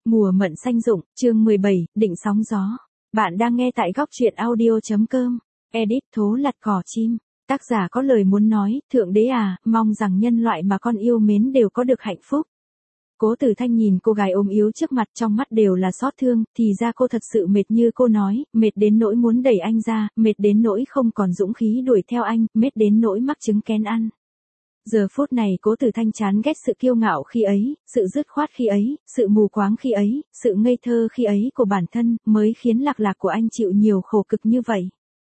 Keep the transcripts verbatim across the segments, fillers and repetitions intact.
Mùa mận xanh rụng, chương mười bảy, định sóng gió. Bạn đang nghe tại góc truyện audio.com. Edit Thố Lặt Cỏ Chim. Tác giả có lời muốn nói, Thượng Đế à, mong rằng nhân loại mà con yêu mến đều có được hạnh phúc. Cố Tử Thanh nhìn cô gái ốm yếu trước mặt, trong mắt đều là xót thương, thì ra cô thật sự mệt như cô nói, mệt đến nỗi muốn đẩy anh ra, mệt đến nỗi không còn dũng khí đuổi theo anh, mệt đến nỗi mắc trứng kén ăn. Giờ phút này Cố Tử Thanh chán ghét sự kiêu ngạo khi ấy, sự dứt khoát khi ấy, sự mù quáng khi ấy, sự ngây thơ khi ấy của bản thân, mới khiến Lạc Lạc của anh chịu nhiều khổ cực như vậy.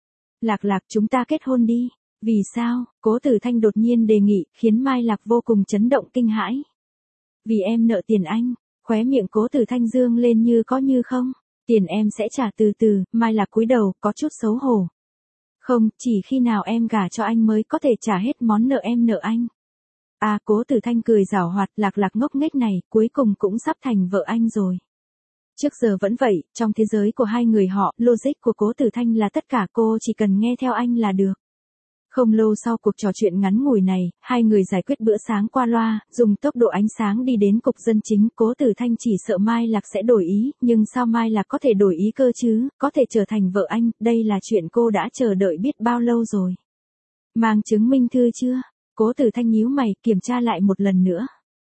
Lạc Lạc, chúng ta kết hôn đi. Vì sao? Cố Tử Thanh đột nhiên đề nghị, khiến Mai Lạc vô cùng chấn động kinh hãi. Vì em nợ tiền anh. Khóe miệng Cố Tử Thanh dương lên như có như không. Tiền em sẽ trả từ từ. Mai Lạc cúi đầu, có chút xấu hổ. Không, chỉ khi nào em gả cho anh mới có thể trả hết món nợ em nợ anh. À, Cố Tử Thanh cười giảo hoạt, Lạc Lạc ngốc nghếch này, cuối cùng cũng sắp thành vợ anh rồi. Trước giờ vẫn vậy, trong thế giới của hai người họ, logic của Cố Tử Thanh là tất cả, cô chỉ cần nghe theo anh là được. Không lâu sau cuộc trò chuyện ngắn ngủi này, hai người giải quyết bữa sáng qua loa, dùng tốc độ ánh sáng đi đến cục dân chính. Cố Tử Thanh chỉ sợ Mai Lạc sẽ đổi ý, nhưng sao Mai Lạc có thể đổi ý cơ chứ, có thể trở thành vợ anh, đây là chuyện cô đã chờ đợi biết bao lâu rồi. Mang chứng minh thư chưa? Cố Tử Thanh nhíu mày, kiểm tra lại một lần nữa.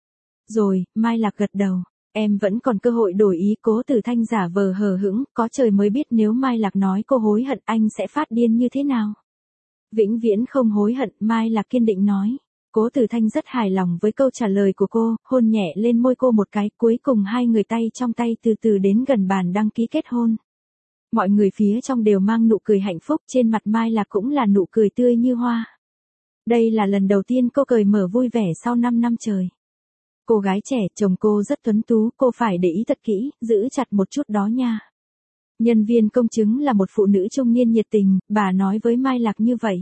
Rồi, Mai Lạc gật đầu. Em vẫn còn cơ hội đổi ý. Cố Tử Thanh giả vờ hờ hững, có trời mới biết nếu Mai Lạc nói cô hối hận anh sẽ phát điên như thế nào. Vĩnh viễn không hối hận, Mai Lạc kiên định nói. Cố Tử Thanh rất hài lòng với câu trả lời của cô, hôn nhẹ lên môi cô một cái, cuối cùng hai người tay trong tay từ từ đến gần bàn đăng ký kết hôn. Mọi người phía trong đều mang nụ cười hạnh phúc, trên mặt Mai Lạc cũng là nụ cười tươi như hoa. Đây là lần đầu tiên cô cởi mở vui vẻ sau năm năm trời. Cô gái trẻ, chồng cô rất tuấn tú, cô phải để ý thật kỹ, giữ chặt một chút đó nha. Nhân viên công chứng là một phụ nữ trung niên nhiệt tình, bà nói với Mai Lạc như vậy.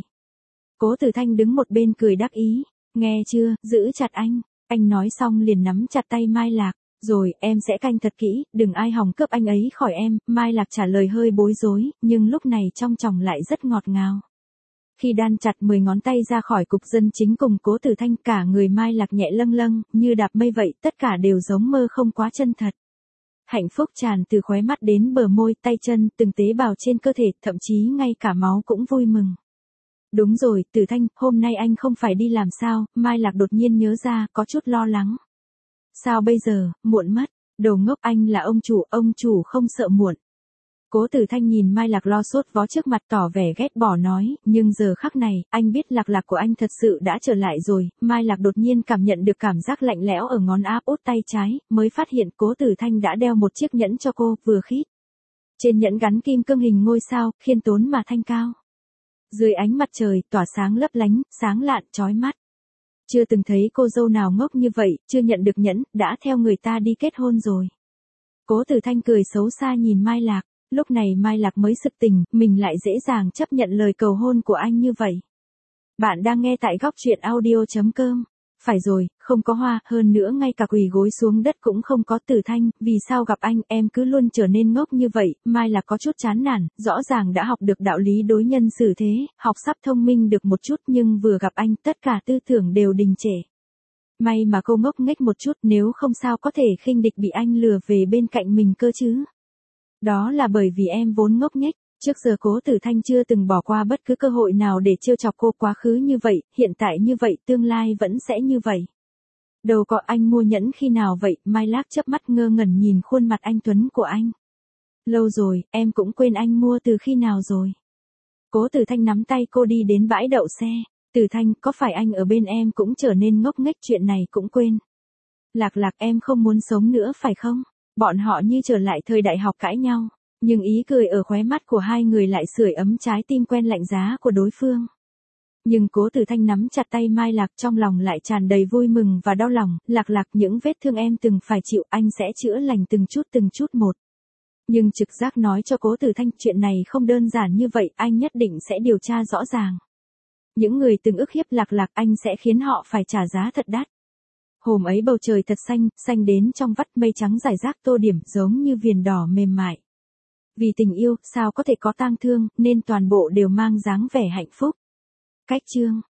Cố Tử Thanh đứng một bên cười đắc ý, nghe chưa, giữ chặt anh. Anh nói xong liền nắm chặt tay Mai Lạc, rồi em sẽ canh thật kỹ, đừng ai hòng cướp anh ấy khỏi em. Mai Lạc trả lời hơi bối rối, nhưng lúc này trong tròng lại rất ngọt ngào. Khi đan chặt mười ngón tay ra khỏi cục dân chính cùng Cố Tử Thanh, cả người Mai Lạc nhẹ lâng lâng, như đạp mây vậy, tất cả đều giống mơ không quá chân thật. Hạnh phúc tràn từ khóe mắt đến bờ môi, tay chân, từng tế bào trên cơ thể, thậm chí ngay cả máu cũng vui mừng. Đúng rồi, Tử Thanh, hôm nay anh không phải đi làm sao? Mai Lạc đột nhiên nhớ ra, có chút lo lắng. Sao bây giờ, muộn mất. Đồ ngốc, anh là ông chủ, ông chủ không sợ muộn. Cố Tử Thanh nhìn Mai Lạc lo sốt vó trước mặt tỏ vẻ ghét bỏ nói, nhưng giờ khắc này, anh biết Lạc Lạc của anh thật sự đã trở lại rồi. Mai Lạc đột nhiên cảm nhận được cảm giác lạnh lẽo ở ngón áp út tay trái, mới phát hiện Cố Tử Thanh đã đeo một chiếc nhẫn cho cô, vừa khít. Trên nhẫn gắn kim cương hình ngôi sao, khiêm tốn mà thanh cao. Dưới ánh mặt trời, tỏa sáng lấp lánh, sáng lạn, chói mắt. Chưa từng thấy cô dâu nào ngốc như vậy, chưa nhận được nhẫn, đã theo người ta đi kết hôn rồi. Cố Tử Thanh cười xấu xa nhìn Mai Lạc. Lúc này Mai Lạc mới sực tỉnh, mình lại dễ dàng chấp nhận lời cầu hôn của anh như vậy. Bạn đang nghe tại góc truyện audio.com. Phải rồi, không có hoa, hơn nữa ngay cả quỳ gối xuống đất cũng không có. Tử Thanh, vì sao gặp anh em cứ luôn trở nên ngốc như vậy? Mai Lạc có chút chán nản, rõ ràng đã học được đạo lý đối nhân xử thế, học sắp thông minh được một chút, nhưng vừa gặp anh tất cả tư tưởng đều đình trệ. May mà cô ngốc nghếch một chút, nếu không sao có thể khinh địch bị anh lừa về bên cạnh mình cơ chứ. Đó là bởi vì em vốn ngốc nghếch. Trước giờ Cố Tử Thanh chưa từng bỏ qua bất cứ cơ hội nào để trêu chọc cô, quá khứ như vậy, hiện tại như vậy, tương lai vẫn sẽ như vậy. Đâu có, anh mua nhẫn khi nào vậy? Mai Lạc chớp mắt ngơ ngẩn nhìn khuôn mặt anh tuấn của anh. Lâu rồi, em cũng quên anh mua từ khi nào rồi. Cố Tử Thanh nắm tay cô đi đến bãi đậu xe. Tử Thanh, có phải anh ở bên em cũng trở nên ngốc nghếch, chuyện này cũng quên. Lạc Lạc, em không muốn sống nữa phải không? Bọn họ như trở lại thời đại học cãi nhau, nhưng ý cười ở khóe mắt của hai người lại sưởi ấm trái tim quen lạnh giá của đối phương. Nhưng Cố Tử Thanh nắm chặt tay Mai Lạc, trong lòng lại tràn đầy vui mừng và đau lòng. Lạc Lạc, những vết thương em từng phải chịu anh sẽ chữa lành từng chút từng chút một. Nhưng trực giác nói cho Cố Tử Thanh chuyện này không đơn giản như vậy, anh nhất định sẽ điều tra rõ ràng. Những người từng ức hiếp Lạc Lạc anh sẽ khiến họ phải trả giá thật đắt. Hôm ấy bầu trời thật xanh, xanh đến trong vắt, mây trắng rải rác tô điểm giống như viền đỏ mềm mại. Vì tình yêu, sao có thể có tang thương, nên toàn bộ đều mang dáng vẻ hạnh phúc. Cách chương